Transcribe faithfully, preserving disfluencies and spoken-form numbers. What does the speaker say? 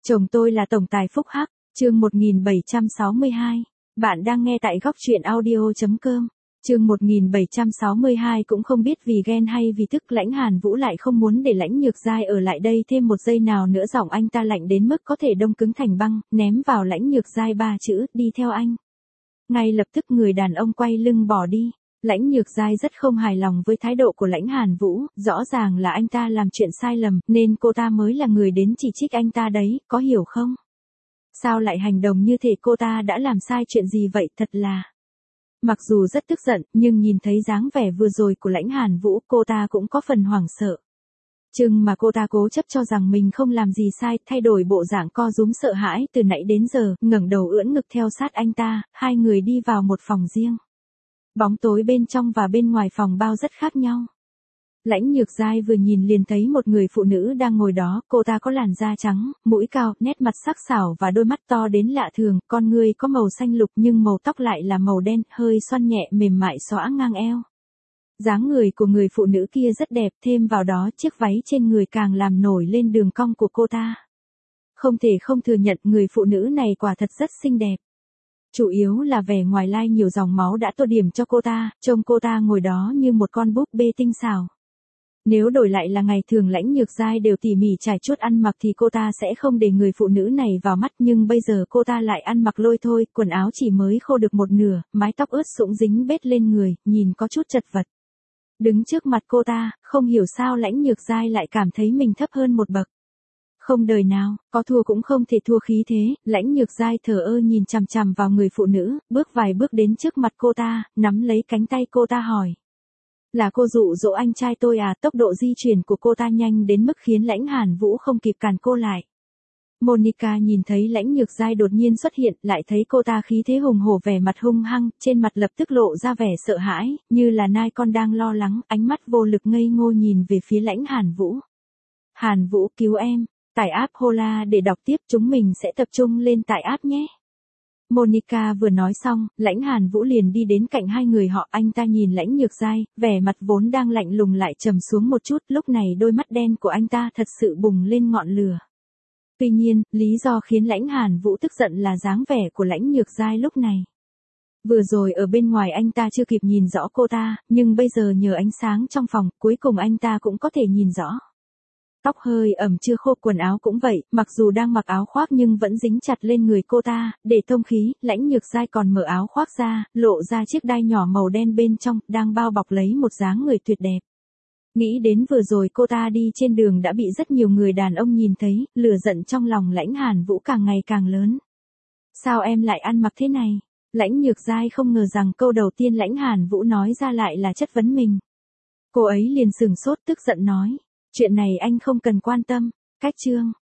Chồng tôi là tổng tài phúc hắc, chương một nghìn bảy trăm sáu mươi hai. Bạn đang nghe tại góc truyện audio chấm com. Chương một nghìn bảy trăm sáu mươi hai cũng không biết vì ghen hay vì tức Lãnh Hàn Vũ lại không muốn để Lãnh Nhược Giai ở lại đây thêm một giây nào nữa, giọng anh ta lạnh đến mức có thể đông cứng thành băng, ném vào Lãnh Nhược Giai ba chữ, đi theo anh. Ngay lập tức người đàn ông quay lưng bỏ đi. Lãnh Nhược Giai rất không hài lòng với thái độ của Lãnh Hàn Vũ, rõ ràng là anh ta làm chuyện sai lầm, nên cô ta mới là người đến chỉ trích anh ta đấy, có hiểu không? Sao lại hành động như thể cô ta đã làm sai chuyện gì vậy, thật là... Mặc dù rất tức giận, nhưng nhìn thấy dáng vẻ vừa rồi của Lãnh Hàn Vũ, cô ta cũng có phần hoảng sợ. Chừng mà cô ta cố chấp cho rằng mình không làm gì sai, thay đổi bộ dạng co rúm sợ hãi từ nãy đến giờ, ngẩng đầu ưỡn ngực theo sát anh ta, hai người đi vào một phòng riêng. Bóng tối bên trong và bên ngoài phòng bao rất khác nhau. Lãnh Nhược Giai vừa nhìn liền thấy một người phụ nữ đang ngồi đó, cô ta có làn da trắng, mũi cao, nét mặt sắc sảo và đôi mắt to đến lạ thường, con người có màu xanh lục nhưng màu tóc lại là màu đen, hơi xoăn nhẹ mềm mại xõa ngang eo. Dáng người của người phụ nữ kia rất đẹp, thêm vào đó chiếc váy trên người càng làm nổi lên đường cong của cô ta. Không thể không thừa nhận người phụ nữ này quả thật rất xinh đẹp. Chủ yếu là vẻ ngoài lai nhiều dòng máu đã tô điểm cho cô ta, trông cô ta ngồi đó như một con búp bê tinh xảo. Nếu đổi lại là ngày thường Lãnh Nhược Giai đều tỉ mỉ trải chuốt ăn mặc thì cô ta sẽ không để người phụ nữ này vào mắt, nhưng bây giờ cô ta lại ăn mặc lôi thôi, quần áo chỉ mới khô được một nửa, mái tóc ướt sũng dính bết lên người, nhìn có chút chật vật. Đứng trước mặt cô ta, không hiểu sao Lãnh Nhược Giai lại cảm thấy mình thấp hơn một bậc. Không đời nào, có thua cũng không thể thua khí thế, Lãnh Nhược Giai thờ ơ nhìn chằm chằm vào người phụ nữ, bước vài bước đến trước mặt cô ta, nắm lấy cánh tay cô ta hỏi. Là cô dụ dỗ anh trai tôi à? Tốc độ di chuyển của cô ta nhanh đến mức khiến Lãnh Hàn Vũ không kịp cản cô lại. Monica nhìn thấy Lãnh Nhược Giai đột nhiên xuất hiện, lại thấy cô ta khí thế hùng hổ, vẻ mặt hung hăng, trên mặt lập tức lộ ra vẻ sợ hãi, như là nai con đang lo lắng, ánh mắt vô lực ngây ngô nhìn về phía Lãnh Hàn Vũ. Hàn Vũ, cứu em. Tải app Hola để đọc tiếp, chúng mình sẽ tập trung lên tải app nhé. Monica vừa nói xong, Lãnh Hàn Vũ liền đi đến cạnh hai người họ, anh ta nhìn Lãnh Nhược Giai, vẻ mặt vốn đang lạnh lùng lại trầm xuống một chút, lúc này đôi mắt đen của anh ta thật sự bùng lên ngọn lửa. Tuy nhiên, lý do khiến Lãnh Hàn Vũ tức giận là dáng vẻ của Lãnh Nhược Giai lúc này. Vừa rồi ở bên ngoài anh ta chưa kịp nhìn rõ cô ta, nhưng bây giờ nhờ ánh sáng trong phòng, cuối cùng anh ta cũng có thể nhìn rõ. Tóc hơi ẩm chưa khô, quần áo cũng vậy, mặc dù đang mặc áo khoác nhưng vẫn dính chặt lên người cô ta, để thông khí, Lãnh Nhược Giai còn mở áo khoác ra, lộ ra chiếc đai nhỏ màu đen bên trong, đang bao bọc lấy một dáng người tuyệt đẹp. Nghĩ đến vừa rồi cô ta đi trên đường đã bị rất nhiều người đàn ông nhìn thấy, lửa giận trong lòng Lãnh Hàn Vũ càng ngày càng lớn. Sao em lại ăn mặc thế này? Lãnh Nhược Giai không ngờ rằng câu đầu tiên Lãnh Hàn Vũ nói ra lại là chất vấn mình. Cô ấy liền sửng sốt tức giận nói. Chuyện này anh không cần quan tâm. Cách chương.